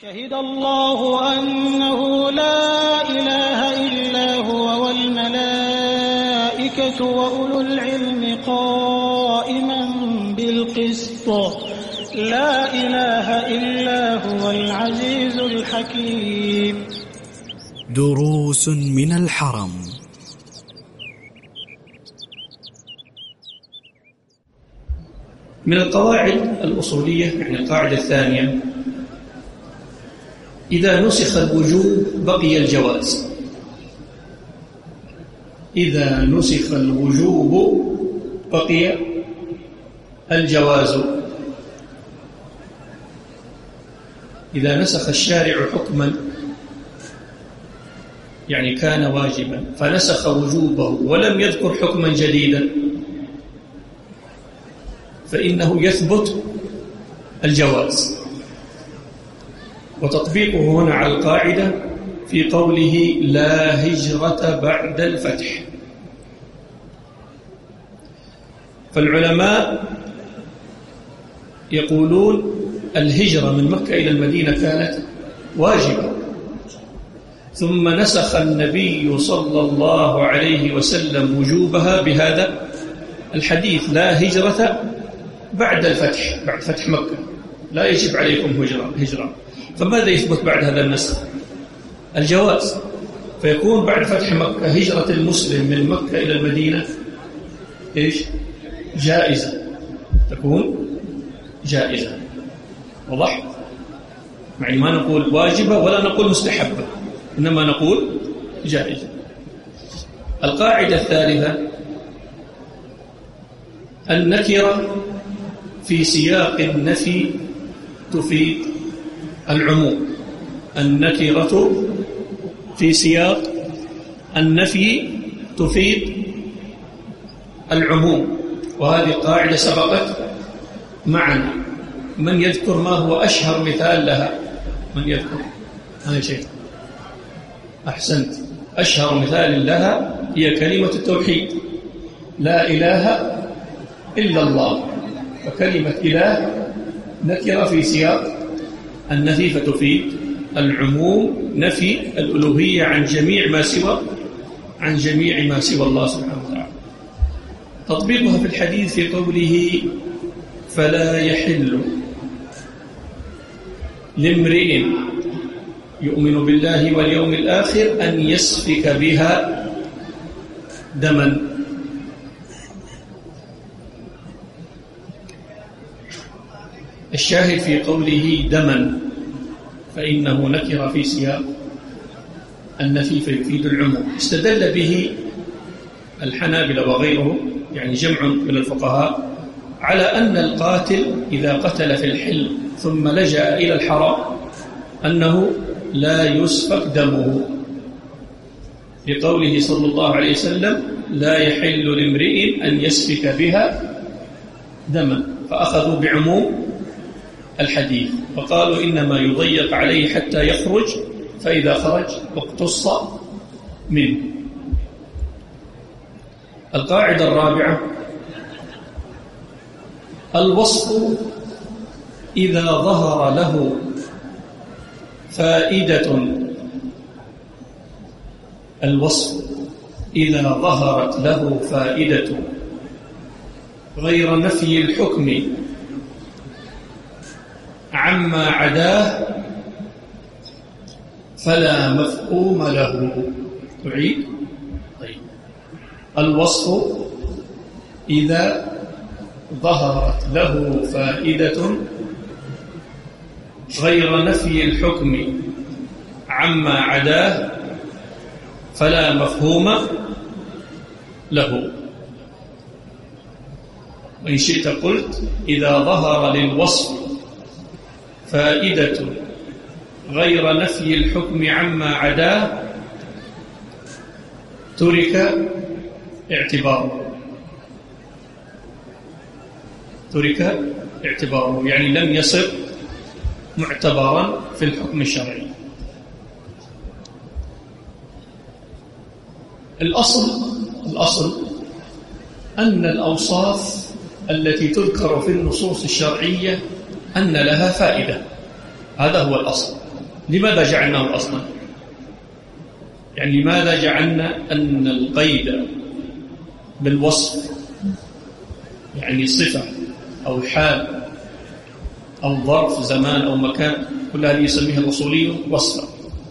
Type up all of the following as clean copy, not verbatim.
شهد الله أنه لا إله إلا هو والملائكة وأولو العلم قائما بالقسط لا إله إلا هو العزيز الحكيم. دروس من الحرم. من القواعد الأصولية، يعني القاعدة الثانية: إذا نسخ الوجوب بقي الجواز. إذا نسخ الوجوب بقي الجواز. إذا نسخ الشارع حكما، يعني كان واجبا فنسخ وجوبه ولم يذكر حكما جديدا، فإنه يثبت الجواز. وتطبيقه هنا على القاعدة في قوله لا هجرة بعد الفتح. فالعلماء يقولون الهجرة من مكة إلى المدينة كانت واجبة، ثم نسخ النبي صلى الله عليه وسلم وجوبها بهذا الحديث: لا هجرة بعد الفتح، بعد فتح مكة لا يجب عليكم هجرة. فماذا يثبت بعد هذا النسخ؟ الجواز. فيكون بعد فتح مكة هجرة المسلم من مكة إلى المدينة إيش؟ جائزة، تكون جائزة. واضح؟ يعني ما نقول واجبة ولا نقول مستحبة، إنما نقول جائزة. القاعدة الثالثة: النكرة في سياق النفي تفيد العموم. النكرة في سياق النفي تفيد العموم، وهذه القاعدة سبقت معنا. من يذكر ما هو أشهر مثال لها؟ من يذكر؟ هذا شيء أحسنت. أشهر مثال لها هي كلمة التوحيد: لا إله إلا الله. فكلمة إله نكرة في سياق النفي فتفيد العموم، نفي الألوهية عن جميع ما سوى الله سبحانه وتعالى. تطبيقها في الحديث في قوله فلا يحل لامرئ يؤمن بالله واليوم الآخر أن يسفك بها دما. الشاهد في قوله دما فإنه نكر في سياق النفي فيفيد العموم. استدل به الحنابلة وغيرهم، يعني جمع من الفقهاء، على أن القاتل إذا قتل في الحل ثم لجأ إلى الحرام أنه لا يسفك دمه، لقوله صلى الله عليه وسلم لا يحل لامرئ أن يسفك بها دما، فأخذوا بعموم الحديث وقالوا إنما يضيق عليه حتى يخرج، فإذا خرج اقتص منه. القاعدة الرابعة: الوصف إذا ظهر له فائدة. الوصف إذا ظهرت له فائدة غير نفي الحكم عما عداه فلا مفهوم له. تعيد؟ طيب. الوصف إذا ظهرت له فائدة غير نفي الحكم عما عداه فلا مفهوم له. وإن شئت قلت إذا ظهر للوصف فائدة غير نفي الحكم عما عداه ترك اعتباره، يعني لم يصر معتبرا في الحكم الشرعي. الأصل أن الأوصاف التي تذكر في النصوص الشرعية أن لها فائدة، هذا هو الأصل. لماذا جعلناه أصلا؟ يعني لماذا جعلنا أن القيد بالوصف، يعني صفة أو حال أو ظرف زمان أو مكان، كل هذه يسميها الأصوليون وصفا.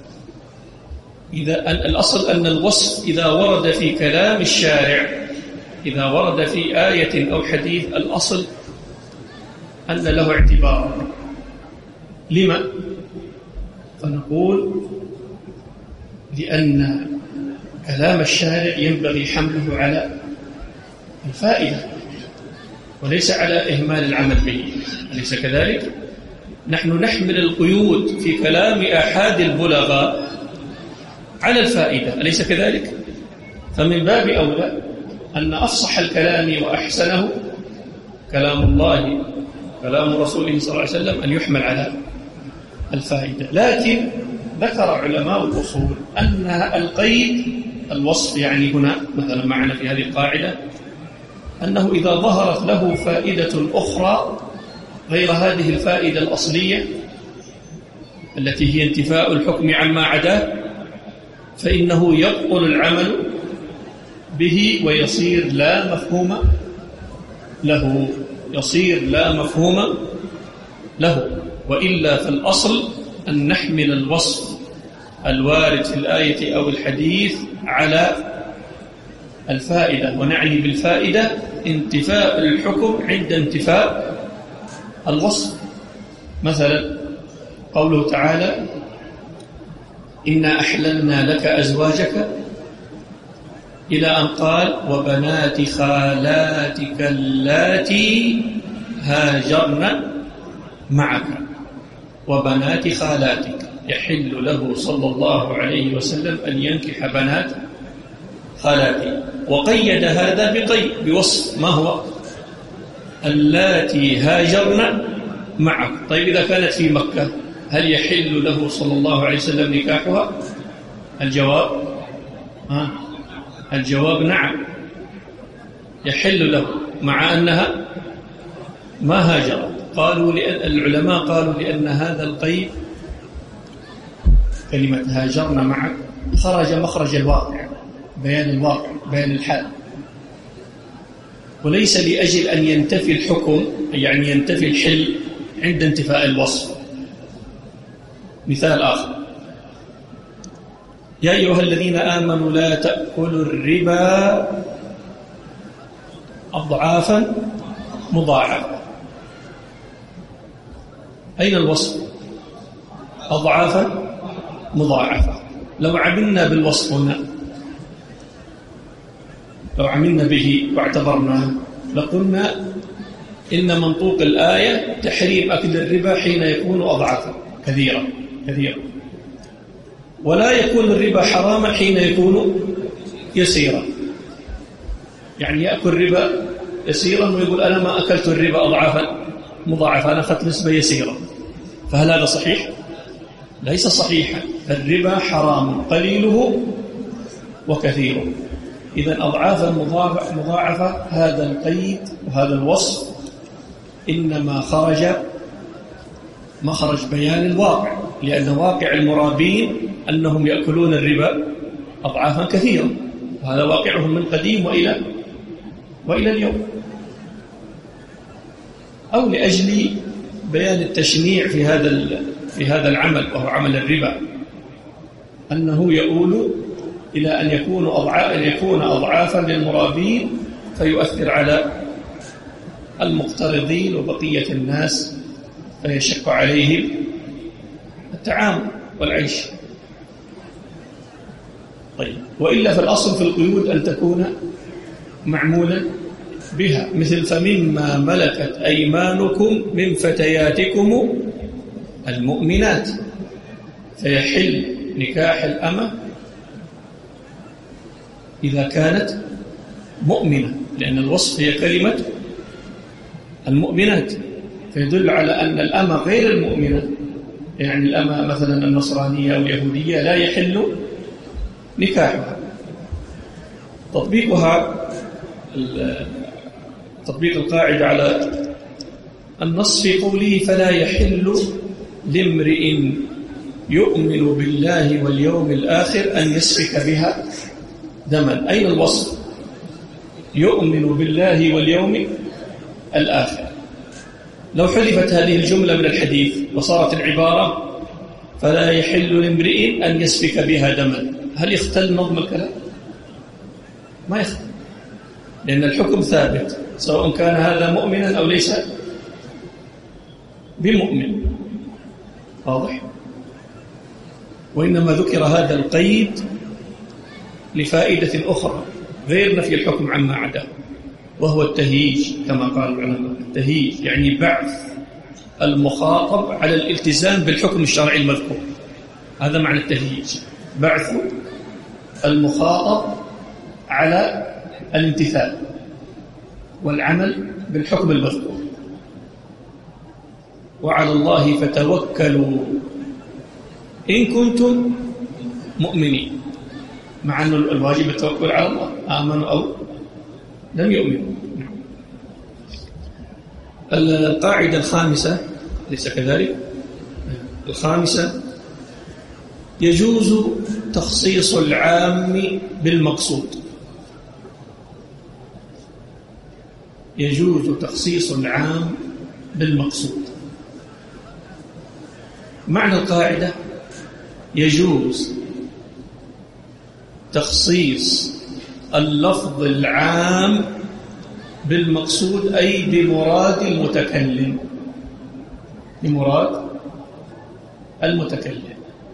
إذا الأصل أن الوصف إذا ورد في كلام الشارع، إذا ورد في آية أو حديث، الأصل أن له اعتبار. لما؟ فنقول لأن كلام الشارع ينبغي حمله على الفائدة وليس على إهمال العمل به، أليس كذلك؟ نحن نحمل القيود في كلام أحد البلغاء على الفائدة، أليس كذلك؟ فمن باب أولى أن أفصح الكلام وأحسنه كلام الله كلام رسوله صلى الله عليه وسلم أن يحمل على الفائدة. لكن ذكر علماء الأصول أن القيد الوصف، يعني هنا مثلا معنا في هذه القاعدة أنه إذا ظهرت له فائدة أخرى غير هذه الفائدة الأصلية التي هي انتفاء الحكم عما عداه، فإنه يبطل العمل به ويصير لا مفهوم له، يصير لا مفهوم له. وإلا فالأصل أن نحمل الوصف الوارد في الآية أو الحديث على الفائدة، ونعني بالفائدة انتفاء الحكم عند انتفاء الوصف. مثلا قوله تعالى: إنا أحللنا لك أزواجك، إلى أن قال: وبنات خالاتك اللاتي هاجرن معك. وبنات خالاتك، يحل له صلى الله عليه وسلم أن ينكح بنات خالاته، وقيد هذا بقيد بوصف، ما هو؟ اللاتي هاجرن معك. طيب إذا كانت في مكة هل يحل له صلى الله عليه وسلم نكاحها؟ الجواب نعم، يحل له مع أنها ما هاجرت. قالوا العلماء قالوا لأن هذا القيد، كلمة هاجرن معك، خرج مخرج الواقع، بيان الواقع، بيان الحال، وليس لأجل أن ينتفي الحكم، يعني ينتفي الحل عند انتفاء الوصف. مثال آخر: يا أيها الذين آمنوا لا تأكلوا الربا أضعافا مضاعفة. أين الوصف؟ أضعافا مضاعفة. لو عملنا بالوصف هنا، لو عملنا به واعتبرناه، لقلنا إن منطوق الآية تحريم أكل الربا حين يكون أضعافا كثيرا، ولا يكون الربا حراما حين يكون يسيرا. يعني يأكل ربا يسيرا ويقول أنا ما أكلت الربا أضعافا مضاعفة، أنا أخذت نسبة يسيرة. فهل هذا صحيح؟ ليس صحيحا. الربا حرام قليله وكثيره. إذن أضعافا مضاعفة، هذا القيد وهذا الوصف إنما خرج مخرج بيان الواقع، لأن واقع المرابين أنهم يأكلون الربا أضعافا كثيرة، وهذا واقعهم من قديم وإلى اليوم. أو لأجل بيان التشنيع في هذا العمل، وهو عمل الربا، أنه يؤول إلى أن يكون أضعافا للمرابين، فيؤثر على المقترضين وبقية الناس، فيشق عليهم التعامل والعيش. طيب، وإلا فالأصل في القيود أن تكون معمولا بها، مثل: فمما ملكت أيمانكم من فتياتكم المؤمنات. فيحل نكاح الأمة إذا كانت مؤمنة، لأن الوصف هي كلمة المؤمنات، فيدل على أن الأمة غير المؤمنة، يعني الأمة مثلا النصرانية أو اليهودية لا يحل نكاحها. تطبيق القاعدة على النص في قوله: فلا يحل لامرئ يؤمن بالله واليوم الآخر أن يسفك بها دما. أين الوصف؟ يؤمن بالله واليوم الآخر. لو حذفت هذه الجملة من الحديث وصارت العبارة فلا يحل لامرئ أن يسفك بها دما، هل يختل نظم الكلام؟ ما يختل، لأن الحكم ثابت سواء كان هذا مؤمنا أو ليس بمؤمن. واضح؟ وإنما ذكر هذا القيد لفائدة أخرى غير نفي الحكم عما عداه، وهو التهييج كما قال العلماء. التهييج يعني بعث المخاطب على الالتزام بالحكم الشرعي المذكور، هذا معنى التهييج، بعث المخاطب على الامتثال والعمل بالحكم المذكور. وعلى الله فتوكلوا إن كنتم مؤمنين، مع أن الواجب التوكل على الله، آمنوا أو لم يؤمنوا. القاعدة الخامسة ليس كذلك؟ الخامسة: يجوز تخصيص العام بالمقصود. يجوز تخصيص العام بالمقصود. معنى القاعدة: يجوز تخصيص اللفظ العام بالمقصود، أي بمراد المتكلم، بمراد المتكلم.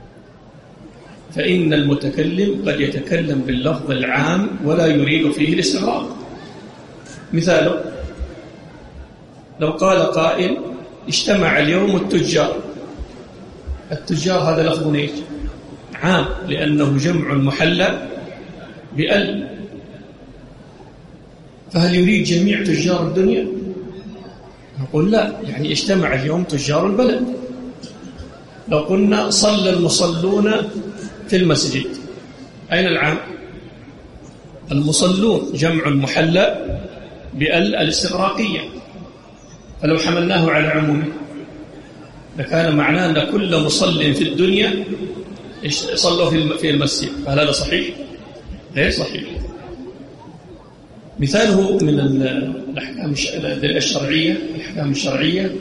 فإن المتكلم قد يتكلم باللفظ العام ولا يريد فيه الاستغراق. مثاله: لو قال قائل: اجتمع اليوم التجار. التجار هذا لفظ ايش؟ عام، لأنه جمع محلى بأل. فهل يريد جميع تجار الدنيا؟ نقول لا، يعني اجتمع اليوم تجار البلد. لو قلنا صلى المصلون في المسجد، أين العام؟ المصلون جمع محلى بأل الاستغراقية، فلو حملناه على عمومه لكان معناه أن كل مصل في الدنيا صلوا في المسجد، فهل هذا صحيح؟ غير صحيح. مثاله من الأحكام الشرعية: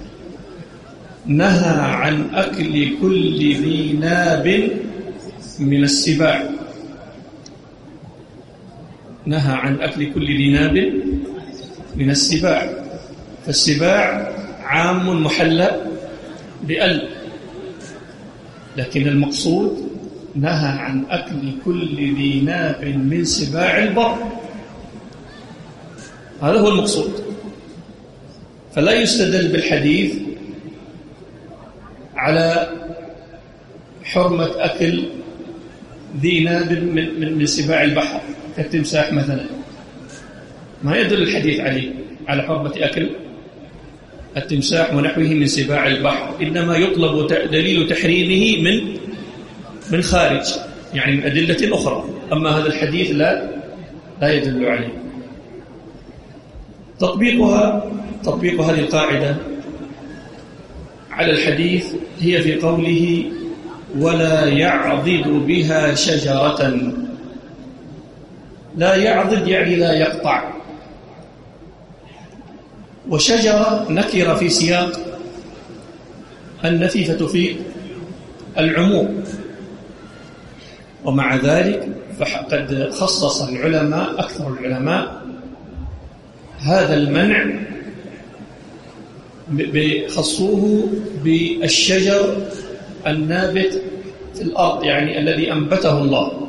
نهى عن أكل كل ذي ناب من السباع. نهى عن أكل كل ذي ناب من السباع، فالسباع عام محلى بأل، لكن المقصود نهى عن أكل كل ذي ناب من سباع البر، هذا هو المقصود. فلا يستدل بالحديث على حرمة أكل ذي ناب من سباع البحر كالتمساح مثلا، ما يدل الحديث عليه على حرمة أكل التمساح ونحوه من سباع البحر، إنما يطلب دليل تحريمه من خارج، يعني من أدلة أخرى. أما هذا الحديث لا يدل عليه. تطبيق هذه القاعدة على الحديث هي في قوله: ولا يعضد بها شجرة. لا يعضد يعني لا يقطع، وشجرة نكرة في سياق النفي فتفيد العموم. ومع ذلك فقد خصص العلماء، أكثر العلماء، هذا المنع خصوه بالشجر النابت في الأرض، يعني الذي أنبته الله.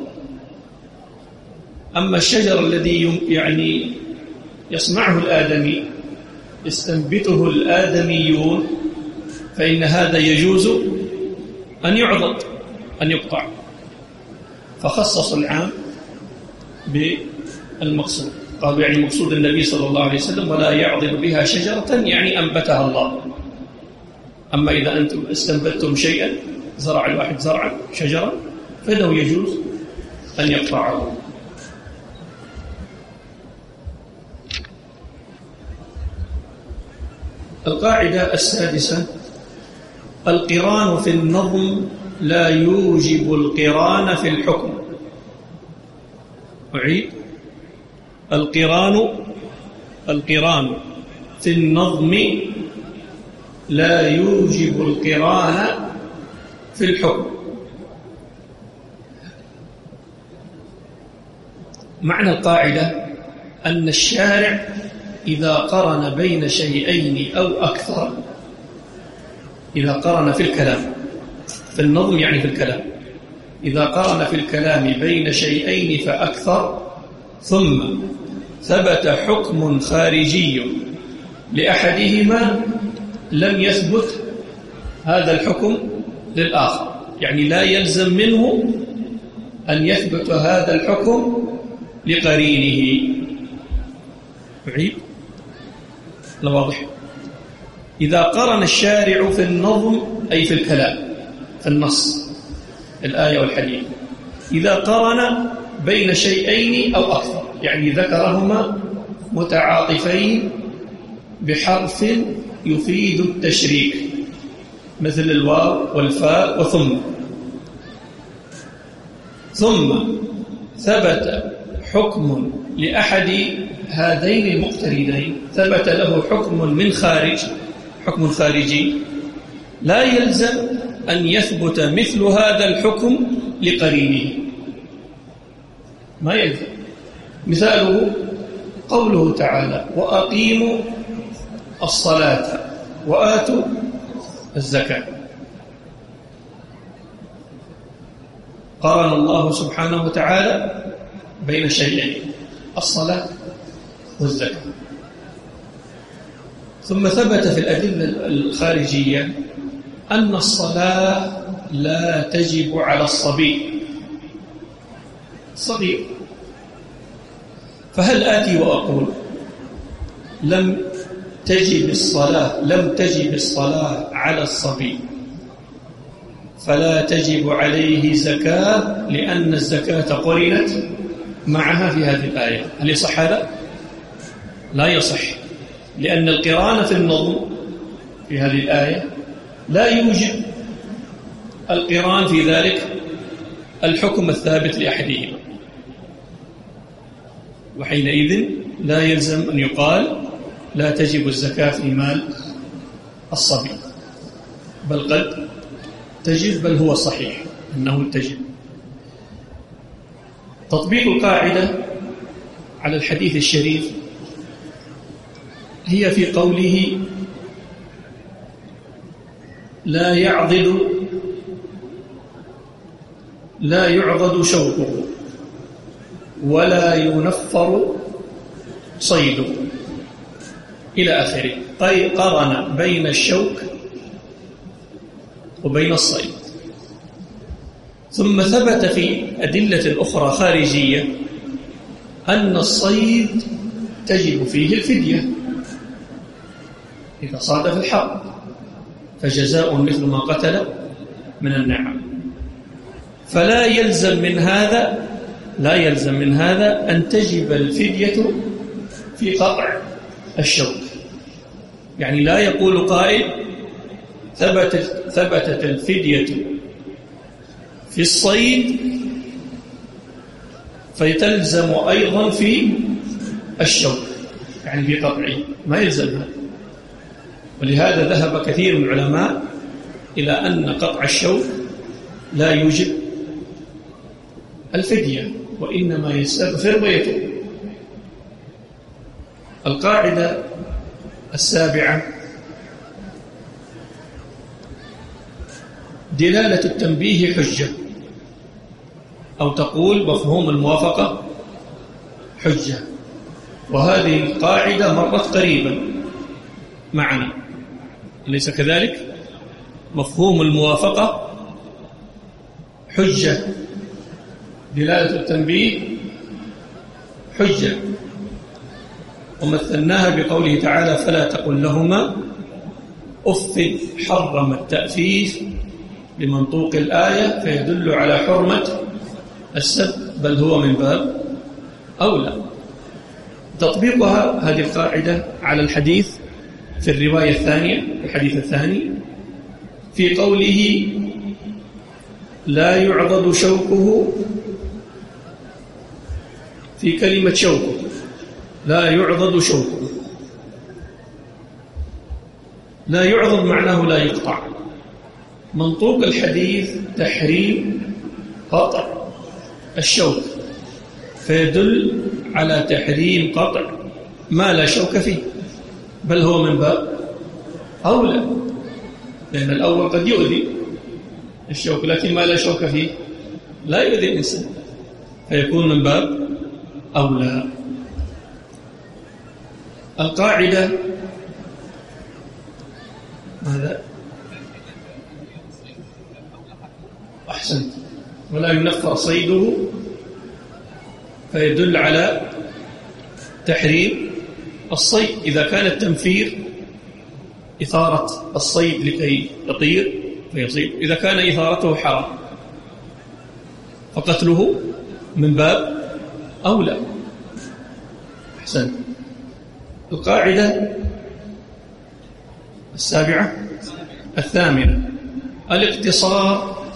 أما الشجر الذي يعني يصنعه الآدمي، يستنبته الآدميون، فإن هذا يجوز أن يعضد، أن يقطع. فخصص العام بالمقصود، قالوا يعني مقصود النبي صلى الله عليه وسلم: ولا يعضد بها شجرة، يعني أنبتها الله. أما إذا أنتم استنبتم شيئا، زرع الواحد زرعا شجرا، فإنه يجوز أن يقطعه. القاعدة السادسة: القران في النظم لا يوجب القران في الحكم. أعيد: القران في النظم لا يوجب القران في الحكم. معنى القاعدة أن الشارع إذا قرن بين شيئين أو أكثر، إذا قرن في الكلام، في النظم يعني في الكلام، إذا قرن في الكلام بين شيئين فأكثر ثم ثبت حكم خارجي لأحدهما لم يثبت هذا الحكم للآخر، يعني لا يلزم منه أن يثبت هذا الحكم لقرينه. أعيد؟ لا واضح؟ إذا قرن الشارع في النظم أي في الكلام، في النص، الآية والحديث، إذا قرن بين شيئين أو أكثر، يعني ذكرهما متعاطفين بحرف يفيد التشريك مثل الواو والفاء ثم ثبت حكم لأحد هذين المقترنين، ثبت له حكم خارجي، لا يلزم أن يثبت مثل هذا الحكم لقرينه، ما يلزم. مثاله قوله تعالى: وأقيموا الصلاة وآتوا الزكاة. قرن الله سبحانه وتعالى بين شيئين، الصلاة والزكاة. ثم ثبت في الأدلة الخارجية أن الصلاة لا تجب على الصبي الصغير، فهل آتي وأقول لم تجب الصلاة على الصبي فلا تجب عليه زكاة لأن الزكاة قرنت معها في هذه الآية؟ هل يصح هذا؟ لا يصح، لأن القران في النظم في هذه الآية لا يوجب القران في ذلك الحكم الثابت لأحدهما، وحينئذ لا يلزم أن يقال لا تجب الزكاة في مال الصبي، بل قد تجب، بل هو صحيح أنه تجب. تطبيق القاعدة على الحديث الشريف هي في قوله: لا يعضد شوكه ولا ينفر صيده إلى آخره. قرن بين الشوك وبين الصيد. ثم ثبت في أدلة أخرى خارجية أن الصيد تجب فيه الفدية إذا صاد في الحرب، فجزاء مثل ما قتل من النعم. فلا يلزم من هذا أن تجب الفدية في قطع الشوك، يعني لا يقول قائل ثبتت الفدية في الصيد فيتلزم أيضا في الشوك، يعني في قطعه، ما يلزم هذا. ولهذا ذهب كثير من العلماء إلى أن قطع الشوك لا يوجب الفدية، وإنما يستغفر ويتوب. القاعدة السابعة: دلالة التنبيه حجة، أو تقول مفهوم الموافقة حجة. وهذه القاعدة مرت قريبا معنا، أليس كذلك؟ مفهوم الموافقة حجة، دلالة التنبيه حجة. ومثلناها بقوله تعالى: فلا تقل لهما أف، حرم التأفيف بمنطوق الآية فيدل على حرمة السب، بل هو من باب أولى. تطبيقها هذه القاعدة على الحديث في الرواية الثانية، الحديث الثاني، في قوله: لا يعضد شوكه في كلمة شوكه، لا يعضد شوكه، لا يعضد معناه لا يقطع. منطوق الحديث تحريم قطع الشوك، فيدل على تحريم قطع ما لا شوك فيه، بل هو من باب أولى، لأن الأول قد يؤذي الشوك، لكن ما لا شوك فيه لا يؤذي الإنسان، فيكون من باب أولى. القاعدة هذا أحسنت، ولا ينفر صيده، فيدل على تحريم الصيد إذا كان التنفير إثارة الصيد لكي يطير فيصيد، إذا كان إثارته حرام فقتله من باب أولى. أحسن. القاعدة الثامنة، الاقتصار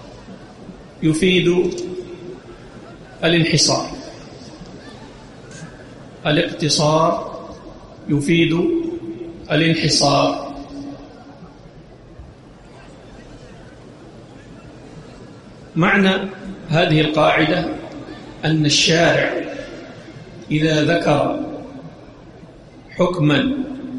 يفيد الانحصار. الاقتصار يفيد الانحصار. معنى هذه القاعدة أن الشارع إذا ذكر حكما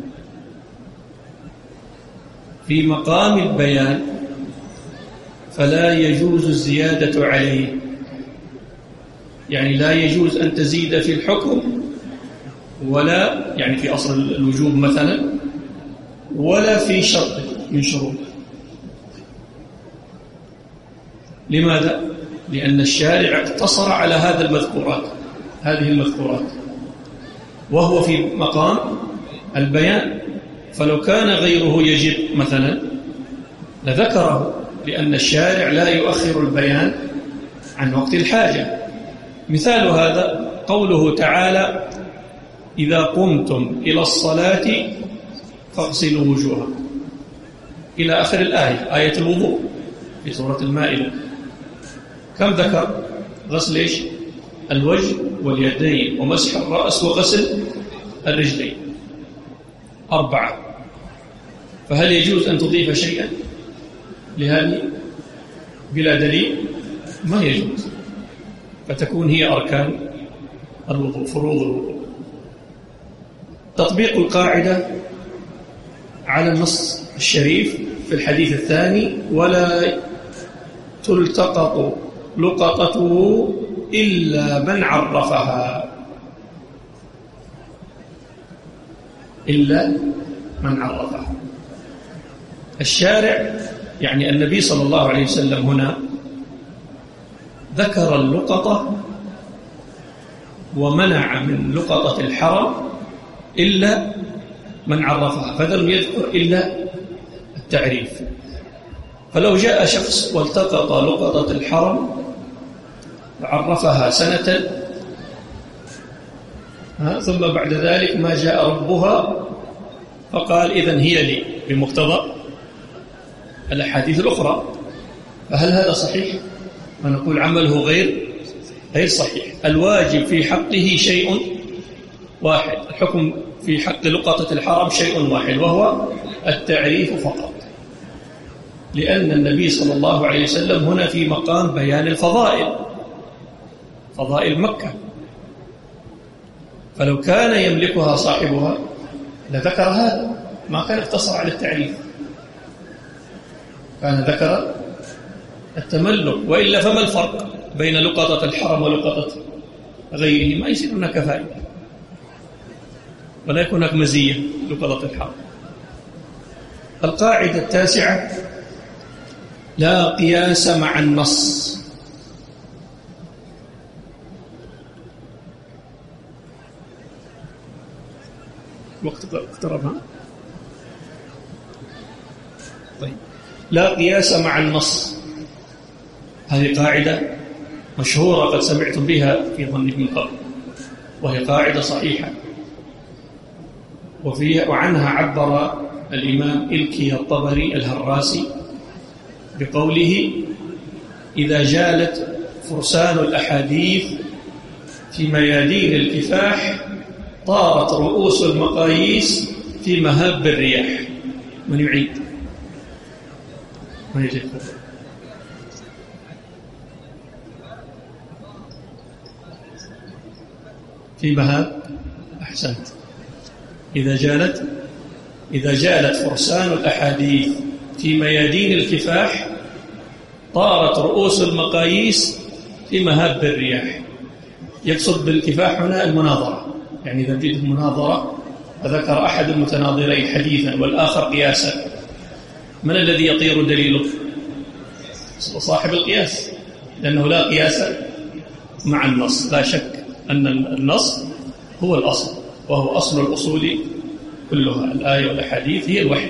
في مقام البيان فلا يجوز الزيادة عليه، يعني لا يجوز أن تزيد في الحكم ولا يعني في أصل الوجوب مثلا ولا في شرط من شروط. لماذا؟ لأن الشارع اقتصر على هذه المذكورات وهو في مقام البيان، فلو كان غيره يجب مثلا لذكره، لأن الشارع لا يؤخر البيان عن وقت الحاجة. مثال هذا قوله تعالى: إذا قمتم إلى الصلاة فاغسلوا وجوهكم، إلى آخر الآية، آية الوضوء في سورة المائدة. كم ذكر؟ غسل إيش؟ الوجه واليدين ومسح الرأس وغسل الرجلين، 4. فهل يجوز أن تضيف شيئا لهذه بلا دليل؟ ما يجوز، فتكون هي أركان الوضوء، فروض الوضوء. تطبيق القاعدة على النص الشريف في الحديث الثاني: ولا تلتقط لقطته إلا من عرفها. إلا من عرفها. الشارع يعني النبي صلى الله عليه وسلم هنا ذكر اللقطة ومنع من لقطة الحرم إلا من عرفها، فلم يذكر إلا التعريف. فلو جاء شخص والتقط لقطة الحرم وعرفها سنة ثم بعد ذلك ما جاء ربها فقال إذن هي لي بمقتضى الأحاديث الأخرى، فهل هذا صحيح؟ ونقول عمله غير صحيح. الواجب في حقه شيء واحد، الحكم في حق لقطة الحرم شيء واحد، وهو التعريف فقط، لأن النبي صلى الله عليه وسلم هنا في مقام بيان الفضائل، فضائل مكة، فلو كان يملكها صاحبها لذكر هذا، ما كان اقتصر على التعريف، كان ذكر التملك. وإلا فما الفرق بين لقطة الحرم ولقطة غيره؟ ما يصير هناك فائدة ولا يكون هناك مزية لقطة الحرم. القاعدة التاسعة: لا قياس مع النص. وقت اقتربها. طيب، لا قياس مع النص، هذه قاعدة مشهورة قد سمعتم بها في ظني من قبل، وهي قاعدة صحيحة، وعنها عبر الإمام إلكي الطبري الهراسي بقوله: إذا جالت فرسان الأحاديث في ميادين الكفاح طارت رؤوس المقاييس في مهاب الرياح. من يعيد؟ من يجيب؟ في مهاب. أحسنت. إذا جالت فرسان الأحاديث في ميادين الكفاح طارت رؤوس المقاييس في مهاب الرياح. يقصد بالكفاح هنا المناظرة، يعني إذا جئت مناظرة فذكر أحد المتناظرين حديثا والآخر قياسا، من الذي يطير دليله؟ صاحب القياس، لأنه لا قياس مع النص. لا شك أن النص هو الأصل، وهو أصل الأصول كلها، الآية والأحاديث هي الوحي.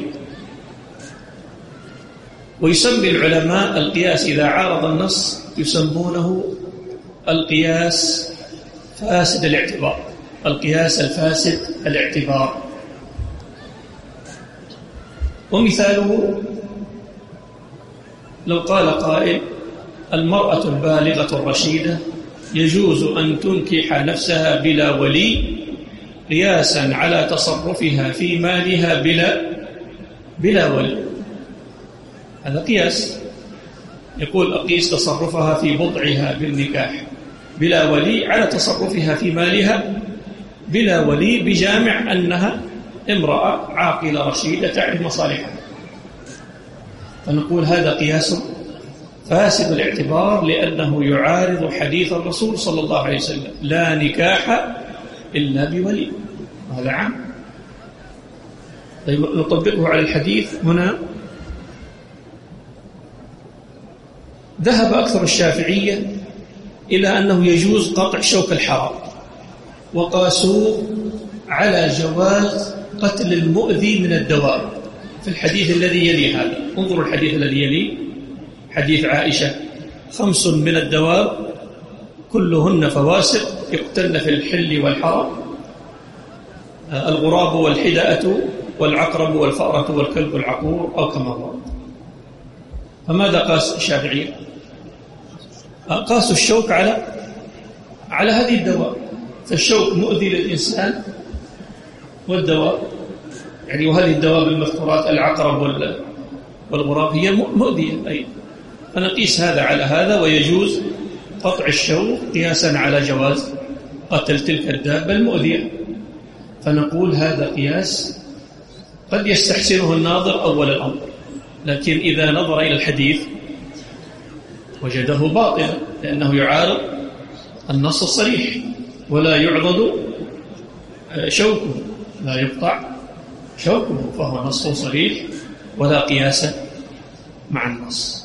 ويسمي العلماء القياس إذا عارض النص يسمونه القياس فاسد الاعتبار، القياس الفاسد الاعتبار. ومثاله لو قال قائل: المرأة البالغة الرشيدة يجوز أن تنكح نفسها بلا ولي قياسا على تصرفها في مالها بلا ولي. هذا قياس. يقول: أقيس تصرفها في بضعها بالنكاح بلا ولي على تصرفها في مالها بلا ولي، بجامع أنها امرأة عاقلة رشيدة تعرف مصالحها. فنقول هذا قياس فاسد الاعتبار، لأنه يعارض حديث الرسول صلى الله عليه وسلم: لا نكاح إلا بولي. هذا عام. طيب نطبقه على الحديث هنا. ذهب أكثر الشافعية إلى أنه يجوز قطع شوك الحرام، وقاسوا على جواز قتل المؤذي من الدواب في الحديث الذي يلي هذا. انظروا الحديث الذي يلي، حديث عائشة: 5 من الدواب كلهن فواسق يقتلن في الحل والحرم: الغراب والحدأة والعقرب والفأرة والكلب العقور، أو كما ورد. فماذا قاس الشافعية؟ قاسوا الشوك على هذه الدواب، فالشوك مؤذي للإنسان والدواب، يعني وهذه الدواب المذكورات العقرب والغراب هي مؤذية أيضا، فنقيس هذا على هذا، ويجوز قطع الشوك قياسا على جواز قتل تلك الدابة المؤذية. فنقول هذا قياس قد يستحسنه الناظر أول الأمر، لكن إذا نظر إلى الحديث وجده باطلا، لأنه يعارض النص الصريح: ولا يعضد شوكه، لا يقطع شوكه، فهو نص صريح ولا قياس مع النص.